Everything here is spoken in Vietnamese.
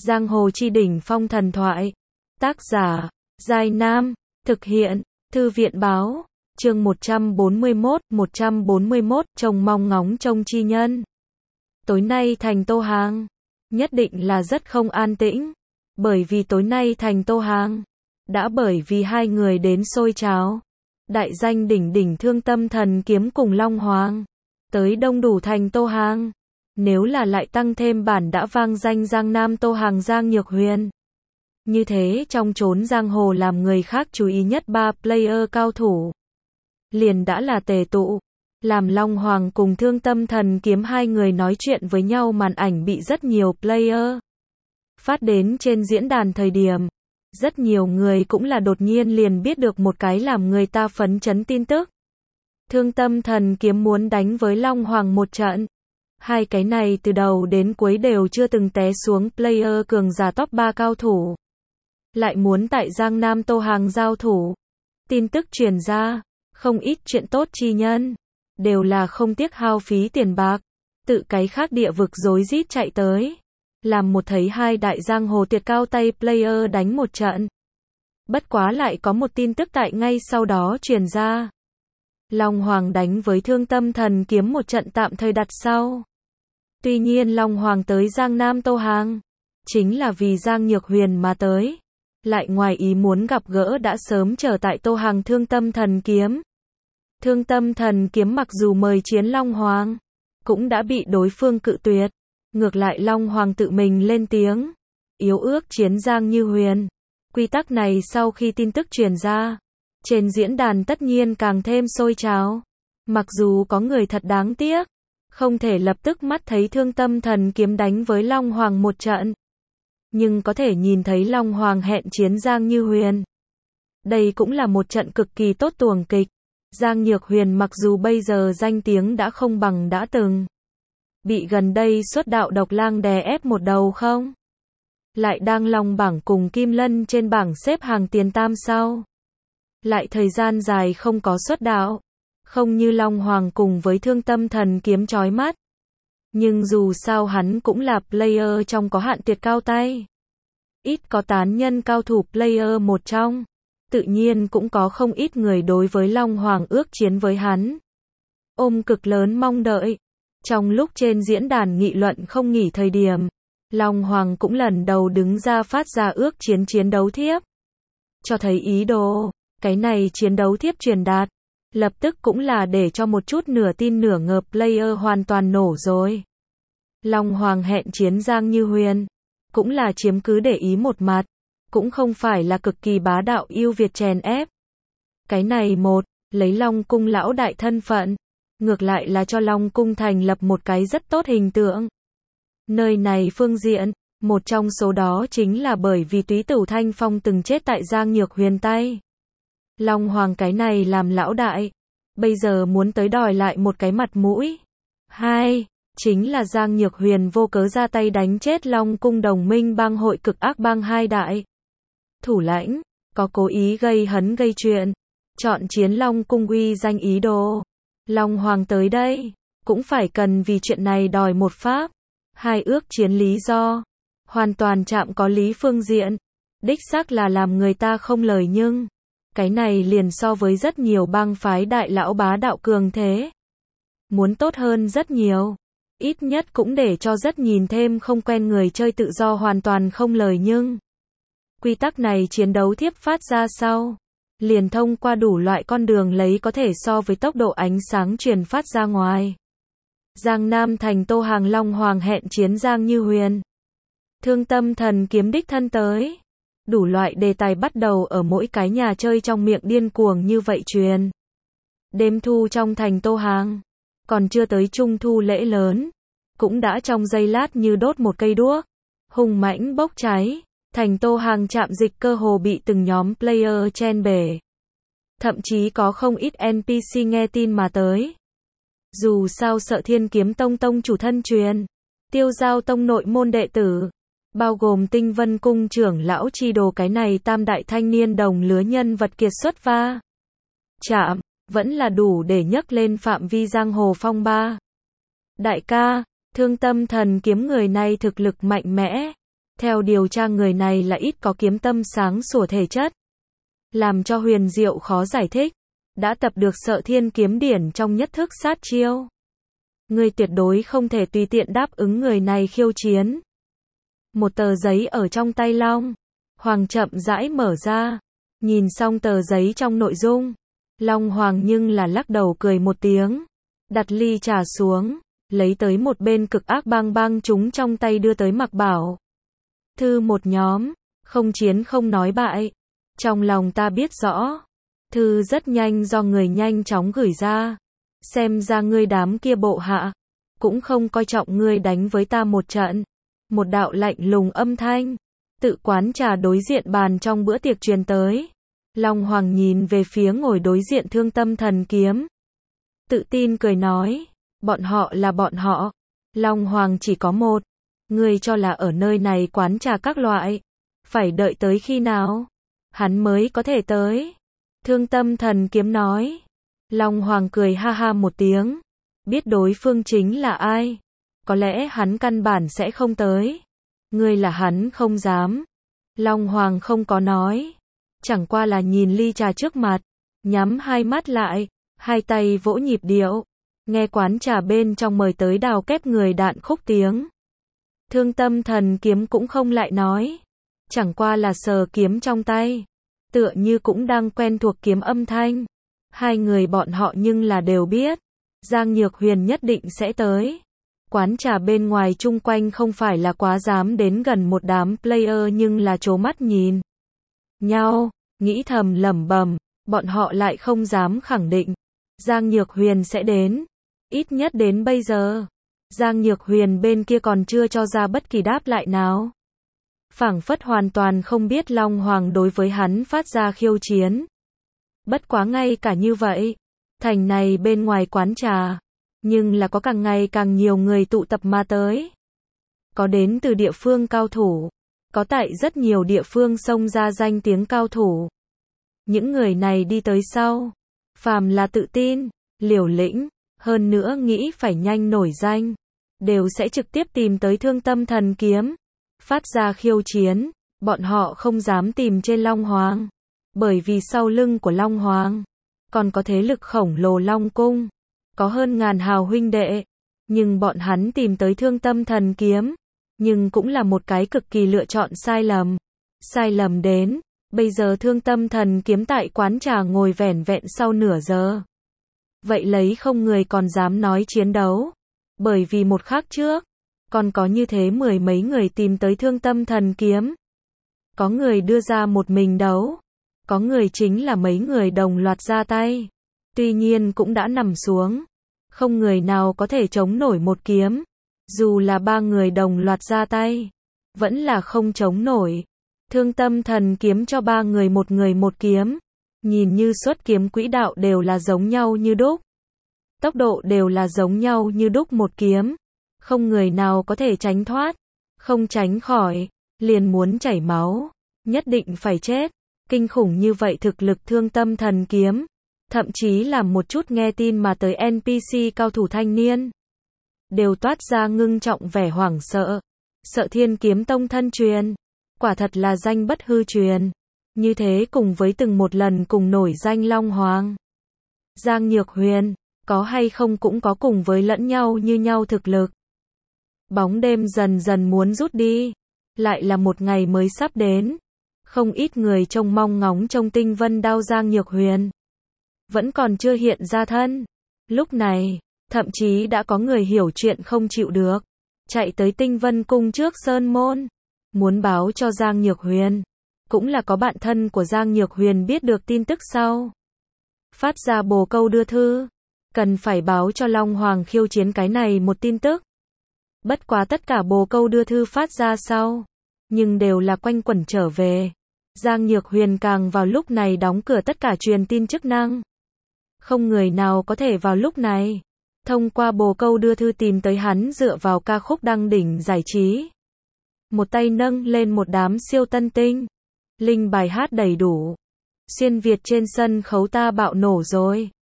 Giang hồ chi đỉnh phong thần thoại. Tác giả, Giai Nam. Thực hiện, Thư viện báo. Chương 141, trông mong ngóng trông chi nhân. Tối nay thành Tô Hàng, nhất định là rất không an tĩnh. Bởi vì tối nay thành Tô Hàng, đã bởi vì hai người đến xôi cháo. Đại danh đỉnh đỉnh Thương Tâm Thần Kiếm cùng Long Hoàng, tới đông đủ thành Tô Hàng. Nếu là lại tăng thêm bản đã vang danh Giang Nam Tô Hàng Giang Nhược Huyền. Như thế trong chốn giang hồ làm người khác chú ý nhất ba player cao thủ, liền đã là tề tụ. Làm Long Hoàng cùng Thương Tâm Thần Kiếm hai người nói chuyện với nhau, màn ảnh bị rất nhiều player phát đến trên diễn đàn thời điểm. Rất nhiều người cũng là đột nhiên liền biết được một cái làm người ta phấn chấn tin tức. Thương Tâm Thần Kiếm muốn đánh với Long Hoàng một trận. Hai cái này từ đầu đến cuối đều chưa từng té xuống player cường giả top 3 cao thủ, lại muốn tại Giang Nam Tô Hàng giao thủ. Tin tức truyền ra, không ít chuyện tốt chi nhân, đều là không tiếc hao phí tiền bạc, tự cái khác địa vực rối rít chạy tới. Làm một thấy hai đại giang hồ tuyệt cao tay player đánh một trận. Bất quá lại có một tin tức tại ngay sau đó truyền ra. Long Hoàng đánh với Thương Tâm Thần Kiếm một trận tạm thời đặt sau. Tuy nhiên Long Hoàng tới Giang Nam Tô Hàng, chính là vì Giang Nhược Huyền mà tới. Lại ngoài ý muốn gặp gỡ đã sớm chờ tại Tô Hàng Thương Tâm Thần Kiếm. Thương Tâm Thần Kiếm mặc dù mời chiến Long Hoàng, cũng đã bị đối phương cự tuyệt. Ngược lại Long Hoàng tự mình lên tiếng, yếu ước chiến Giang Như Huyền. Quy tắc này sau khi tin tức truyền ra, trên diễn đàn tất nhiên càng thêm sôi trào. Mặc dù có người thật đáng tiếc, không thể lập tức mắt thấy Thương Tâm Thần Kiếm đánh với Long Hoàng một trận, nhưng có thể nhìn thấy Long Hoàng hẹn chiến Giang Như Huyền. Đây cũng là một trận cực kỳ tốt tuồng kịch. Giang Nhược Huyền mặc dù bây giờ danh tiếng đã không bằng đã từng, bị gần đây xuất đạo độc lang đè ép một đầu không, lại đang long bảng cùng Kim Lân trên bảng xếp hàng tiền tam sau. Lại thời gian dài không có xuất đạo, không như Long Hoàng cùng với Thương Tâm Thần Kiếm chói mắt. Nhưng dù sao hắn cũng là player trong có hạn tuyệt cao tay, ít có tán nhân cao thủ player một trong. Tự nhiên cũng có không ít người đối với Long Hoàng ước chiến với hắn, ôm cực lớn mong đợi. Trong lúc trên diễn đàn nghị luận không nghỉ thời điểm, Long Hoàng cũng lần đầu đứng ra phát ra ước chiến đấu thiếp, cho thấy ý đồ. Cái này chiến đấu thiếp truyền đạt, lập tức cũng là để cho một chút nửa tin nửa ngờ player hoàn toàn nổ rồi. Long Hoàng hẹn chiến Giang Như Huyền, cũng là chiếm cứ để ý một mặt, cũng không phải là cực kỳ bá đạo ưu việt chèn ép. Cái này một, lấy Long Cung lão đại thân phận, ngược lại là cho Long Cung thành lập một cái rất tốt hình tượng. Nơi này phương diện, một trong số đó chính là bởi vì Túy Tử Thanh Phong từng chết tại Giang Nhược Huyền tay. Long Hoàng cái này làm lão đại, bây giờ muốn tới đòi lại một cái mặt mũi. Hai, chính là Giang Nhược Huyền vô cớ ra tay đánh chết Long Cung đồng minh bang hội Cực Ác Bang hai đại thủ lãnh, có cố ý gây hấn gây chuyện, chọn chiến Long Cung uy danh ý đồ. Long Hoàng tới đây, cũng phải cần vì chuyện này đòi một pháp. Hai ước chiến lý do, hoàn toàn chạm có lý phương diện, đích xác là làm người ta không lời, nhưng cái này liền so với rất nhiều bang phái đại lão bá đạo cường thế, muốn tốt hơn rất nhiều. Ít nhất cũng để cho rất nhìn thêm không quen người chơi tự do hoàn toàn không lời, nhưng quy tắc này chiến đấu thiếp phát ra sau, liền thông qua đủ loại con đường lấy có thể so với tốc độ ánh sáng truyền phát ra ngoài. Giang Nam thành Tô Hàng Long Hoàng hẹn chiến Giang Như Huyền. Thương Tâm Thần Kiếm đích thân tới. Đủ loại đề tài bắt đầu ở mỗi cái nhà chơi trong miệng điên cuồng như vậy truyền. Đêm thu trong thành Tô Hàng, còn chưa tới trung thu lễ lớn, cũng đã trong giây lát như đốt một cây đuốc, hùng mãnh bốc cháy. Thành Tô Hàng trạm dịch cơ hồ bị từng nhóm player chen bể. Thậm chí có không ít NPC nghe tin mà tới. Dù sao sợ Thiên Kiếm Tông tông chủ thân truyền, Tiêu Giao Tông nội môn đệ tử, bao gồm Tinh Vân Cung trưởng lão chi đồ cái này tam đại thanh niên đồng lứa nhân vật kiệt xuất va chạm, vẫn là đủ để nhấc lên phạm vi giang hồ phong ba. Đại ca, Thương Tâm Thần Kiếm người này thực lực mạnh mẽ, Theo điều tra người này là ít có kiếm tâm sáng sủa thể chất, làm cho huyền diệu khó giải thích, đã tập được Sợ Thiên kiếm điển trong nhất thức sát chiêu. Ngươi tuyệt đối không thể tùy tiện đáp ứng người này khiêu chiến. Một tờ giấy ở trong tay Long Hoàng chậm rãi mở ra, nhìn xong tờ giấy trong nội dung, Long Hoàng nhưng là lắc đầu cười một tiếng, đặt ly trà xuống, lấy tới một bên cực ác bang bang chúng trong tay đưa tới Mạc Bảo. Thư một nhóm, không chiến không nói bại. Trong lòng ta biết rõ, thư rất nhanh do người nhanh chóng gửi ra. Xem ra ngươi đám kia bộ hạ, cũng không coi trọng ngươi đánh với ta một trận. Một đạo lạnh lùng âm thanh, tự quán trà đối diện bàn trong bữa tiệc truyền tới. Long Hoàng nhìn về phía ngồi đối diện Thương Tâm Thần Kiếm. Tự tin cười nói, bọn họ là bọn họ. Long Hoàng chỉ có một. Ngươi cho là ở nơi này quán trà các loại, phải đợi tới khi nào hắn mới có thể tới? Thương Tâm Thần Kiếm nói. Long Hoàng cười ha ha một tiếng, biết đối phương chính là ai, có lẽ hắn căn bản sẽ không tới. Ngươi là hắn không dám. Long Hoàng không có nói, chẳng qua là nhìn ly trà trước mặt, nhắm hai mắt lại, hai tay vỗ nhịp điệu, nghe quán trà bên trong mời tới đào kép người đạn khúc tiếng. Thương Tâm Thần Kiếm cũng không lại nói, chẳng qua là sờ kiếm trong tay, tựa như cũng đang quen thuộc kiếm âm thanh. Hai người bọn họ nhưng là đều biết, Giang Nhược Huyền nhất định sẽ tới. Quán trà bên ngoài chung quanh không phải là quá dám đến gần một đám player nhưng là trố mắt nhìn nhau, nghĩ thầm lẩm bẩm, bọn họ lại không dám khẳng định Giang Nhược Huyền sẽ đến. Ít nhất đến bây giờ, Giang Nhược Huyền bên kia còn chưa cho ra bất kỳ đáp lại nào. Phảng phất hoàn toàn không biết Long Hoàng đối với hắn phát ra khiêu chiến. Bất quá ngay cả như vậy, thành này bên ngoài quán trà, nhưng là có càng ngày càng nhiều người tụ tập mà tới. Có đến từ địa phương cao thủ, có tại rất nhiều địa phương xông ra danh tiếng cao thủ. Những người này đi tới sau, phàm là tự tin, liều lĩnh, hơn nữa nghĩ phải nhanh nổi danh, đều sẽ trực tiếp tìm tới Thương Tâm Thần Kiếm, phát ra khiêu chiến. Bọn họ không dám tìm trên Long Hoàng, bởi vì sau lưng của Long Hoàng còn có thế lực khổng lồ Long Cung, có hơn ngàn hào huynh đệ, nhưng bọn hắn tìm tới Thương Tâm Thần Kiếm, nhưng cũng là một cái cực kỳ lựa chọn sai lầm. Sai lầm đến, bây giờ Thương Tâm Thần Kiếm tại quán trà ngồi vẻn vẹn sau nửa giờ. Vậy lấy không người còn dám nói chiến đấu, bởi vì một khắc trước, còn có như thế mười mấy người tìm tới Thương Tâm Thần Kiếm. Có người đưa ra một mình đấu, có người chính là mấy người đồng loạt ra tay. Tuy nhiên cũng đã nằm xuống, không người nào có thể chống nổi một kiếm. Dù là ba người đồng loạt ra tay, vẫn là không chống nổi. Thương Tâm Thần Kiếm cho ba người một kiếm, nhìn như xuất kiếm quỹ đạo đều là giống nhau như đúc, tốc độ đều là giống nhau như đúc, một kiếm, không người nào có thể tránh thoát, không tránh khỏi, liền muốn chảy máu, nhất định phải chết. Kinh khủng như vậy thực lực Thương Tâm Thần Kiếm, thậm chí là một chút nghe tin mà tới NPC cao thủ thanh niên, đều toát ra ngưng trọng vẻ hoảng sợ. Sợ Thiên kiếm tông thân truyền, quả thật là danh bất hư truyền. Như thế cùng với từng một lần cùng nổi danh Long Hoàng, Giang Nhược Huyền, có hay không cũng có cùng với lẫn nhau như nhau thực lực. Bóng đêm dần dần muốn rút đi, lại là một ngày mới sắp đến. Không ít người trông mong ngóng trông Tinh Vân Đao Giang Nhược Huyền, vẫn còn chưa hiện ra thân. Lúc này, thậm chí đã có người hiểu chuyện không chịu được, chạy tới Tinh Vân Cung trước Sơn Môn, muốn báo cho Giang Nhược Huyền. Cũng là có bạn thân của Giang Nhược Huyền biết được tin tức sau, phát ra bồ câu đưa thư, cần phải báo cho Long Hoàng khiêu chiến cái này một tin tức. Bất quá tất cả bồ câu đưa thư phát ra sau, nhưng đều là quanh quẩn trở về. Giang Nhược Huyền càng vào lúc này đóng cửa tất cả truyền tin chức năng. Không người nào có thể vào lúc này thông qua bồ câu đưa thư tìm tới hắn dựa vào ca khúc đăng đỉnh giải trí. Một tay nâng lên một đám siêu tân tinh, linh bài hát đầy đủ. Xuyên Việt trên sân khấu ta bạo nổ rồi.